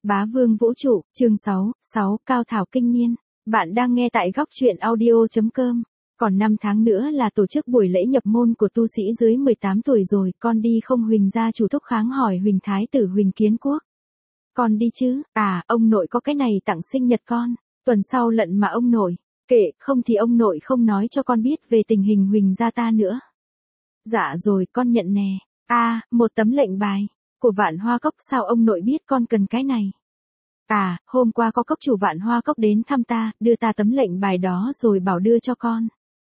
Bá vương vũ trụ, chương 6, Cao thảo kinh niên. Bạn đang nghe tại góc truyện audio.com. Còn 5 tháng nữa là tổ chức buổi lễ nhập môn của tu sĩ dưới 18 tuổi rồi, con đi không? Huỳnh gia chủ Thúc Kháng hỏi Huỳnh thái tử Huỳnh Kiến Quốc. Con đi chứ, ông nội có cái này tặng sinh nhật con, tuần sau lận mà ông nội. Kệ, không thì ông nội không nói cho con biết về tình hình Huỳnh gia ta nữa. Dạ rồi, con nhận nè. Một tấm lệnh bài của Vạn Hoa Cốc, sao ông nội biết con cần cái này? Hôm qua có cốc chủ Vạn Hoa Cốc đến thăm ta, đưa ta tấm lệnh bài đó rồi bảo đưa cho con.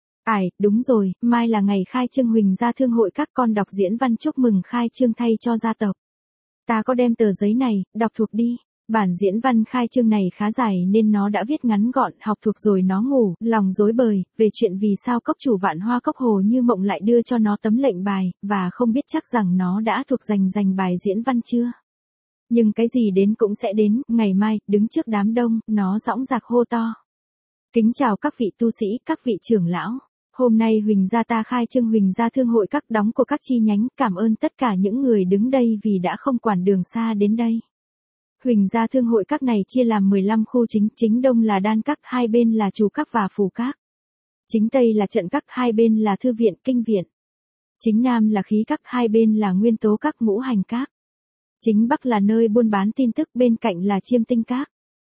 Đúng rồi, mai là ngày khai trương Huỳnh gia thương hội, các con đọc diễn văn chúc mừng khai trương thay cho gia tộc. Ta có đem tờ giấy này, đọc thuộc đi. Bản diễn văn khai trương này khá dài nên nó đã viết ngắn gọn, học thuộc rồi nó ngủ, lòng rối bời, về chuyện vì sao cốc chủ Vạn Hoa Cốc Hồ Như Mộng lại đưa cho nó tấm lệnh bài, và không biết chắc rằng nó đã thuộc dành bài diễn văn chưa. Nhưng cái gì đến cũng sẽ đến, ngày mai, đứng trước đám đông, nó dõng dạc hô to. Kính chào các vị tu sĩ, các vị trưởng lão. Hôm nay Huỳnh gia ta khai trương Huỳnh gia thương hội các đóng của các chi nhánh, cảm ơn tất cả những người đứng đây vì đã không quản đường xa đến đây. Huỳnh gia thương hội các này chia làm 15 khu chính đông là đan các, hai bên là trù các và phù các. Chính tây là trận các, hai bên là thư viện, kinh viện. Chính nam là khí các, hai bên là nguyên tố các, ngũ hành các. Chính bắc là nơi buôn bán tin tức, bên cạnh là chiêm tinh các.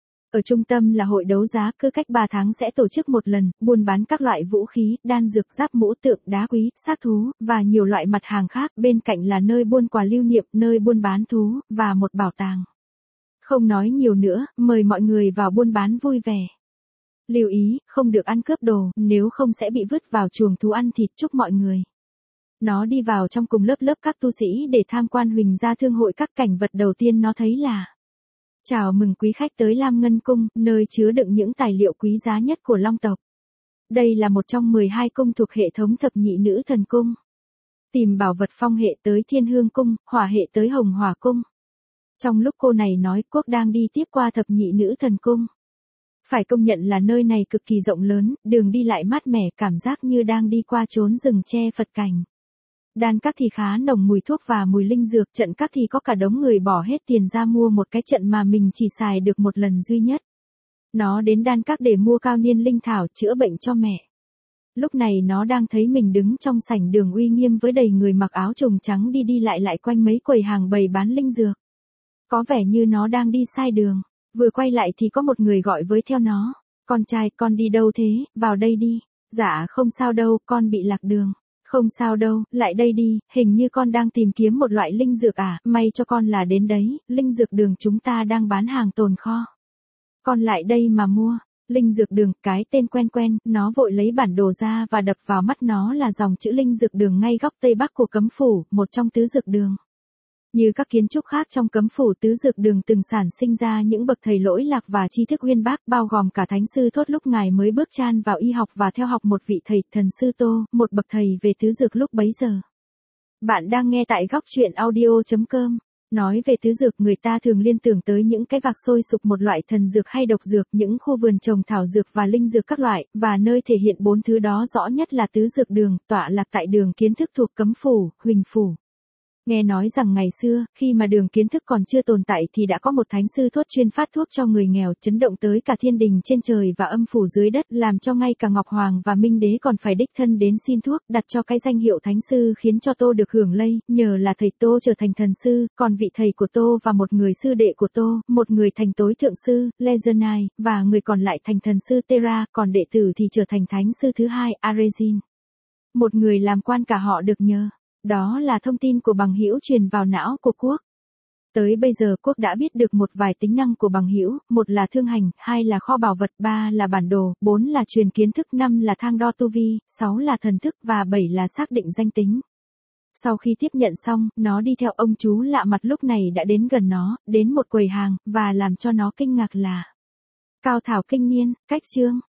Ở trung tâm là hội đấu giá, cứ cách 3 tháng sẽ tổ chức một lần, buôn bán các loại vũ khí, đan dược, giáp mũ tượng, đá quý, xác thú, và nhiều loại mặt hàng khác, bên cạnh là nơi buôn quà lưu niệm, nơi buôn bán thú, và một bảo tàng. Không nói nhiều nữa, mời mọi người vào buôn bán vui vẻ. Lưu ý, không được ăn cướp đồ, nếu không sẽ bị vứt vào chuồng thú ăn thịt. Chúc mọi người. Nó đi vào trong cùng lớp các tu sĩ để tham quan Huỳnh gia thương hội. Các cảnh vật đầu tiên nó thấy là: chào mừng quý khách tới Lam Ngân Cung, nơi chứa đựng những tài liệu quý giá nhất của Long tộc. Đây là một trong 12 cung thuộc hệ thống thập nhị nữ thần cung. Tìm bảo vật phong hệ tới Thiên Hương Cung, hỏa hệ tới Hồng Hỏa Cung. Trong lúc cô này nói, Quốc đang đi tiếp qua thập nhị nữ thần cung. Phải công nhận là nơi này cực kỳ rộng lớn, đường đi lại mát mẻ, cảm giác như đang đi qua chốn rừng tre Phật cảnh. Đan các thì khá nồng mùi thuốc và mùi linh dược, trận các thì có cả đống người bỏ hết tiền ra mua một cái trận mà mình chỉ xài được một lần duy nhất. Nó đến đan các để mua cao niên linh thảo chữa bệnh cho mẹ. Lúc này nó đang thấy mình đứng trong sảnh đường uy nghiêm với đầy người mặc áo trùng trắng đi lại quanh mấy quầy hàng bày bán linh dược. Có vẻ như nó đang đi sai đường. Vừa quay lại thì có một người gọi với theo nó. Con trai, con đi đâu thế, vào đây đi. Dạ không sao đâu, con bị lạc đường. Không sao đâu, lại đây đi, hình như con đang tìm kiếm một loại linh dược may cho con là đến đấy, linh dược đường chúng ta đang bán hàng tồn kho. Con lại đây mà mua. Linh dược đường, cái tên quen, nó vội lấy bản đồ ra và đập vào mắt nó là dòng chữ linh dược đường ngay góc tây bắc của cấm phủ, một trong tứ dược đường. Như các kiến trúc khác trong cấm phủ, tứ dược đường từng sản sinh ra những bậc thầy lỗi lạc và tri thức uyên bác, bao gồm cả Thánh sư Thốt lúc ngài mới bước chan vào y học và theo học một vị thầy, Thần sư Tô, một bậc thầy về tứ dược lúc bấy giờ. Bạn đang nghe tại góc truyện audio.com. Nói về tứ dược, người ta thường liên tưởng tới những cái vạc sôi sục, một loại thần dược hay độc dược, những khu vườn trồng thảo dược và linh dược các loại, và nơi thể hiện 4 thứ đó rõ nhất là tứ dược đường, tọa lạc tại đường Kiến Thức thuộc cấm phủ, Huỳnh phủ. Nghe nói rằng ngày xưa, khi mà đường Kiến Thức còn chưa tồn tại thì đã có một thánh sư Thốt chuyên phát thuốc cho người nghèo, chấn động tới cả thiên đình trên trời và âm phủ dưới đất, làm cho ngay cả Ngọc Hoàng và Minh Đế còn phải đích thân đến xin thuốc, đặt cho cái danh hiệu thánh sư, khiến cho Tô được hưởng lây, nhờ là thầy Tô trở thành thần sư, còn vị thầy của Tô và một người sư đệ của Tô, một người thành tối thượng sư, Lezernai, và người còn lại thành thần sư Tera, còn đệ tử thì trở thành thánh sư thứ hai, Arezin. Một người làm quan cả họ được nhờ. Đó là thông tin của bằng hữu truyền vào não của Quốc. Tới bây giờ Quốc đã biết được một vài tính năng của bằng hữu, 1 là thương hành, 2 là kho bảo vật, 3 là bản đồ, 4 là truyền kiến thức, 5 là thang đo tu vi, 6 là thần thức và 7 là xác định danh tính. Sau khi tiếp nhận xong, nó đi theo ông chú lạ mặt lúc này đã đến gần nó, đến một quầy hàng, và làm cho nó kinh ngạc là: Cao thảo kinh niên, cách chương.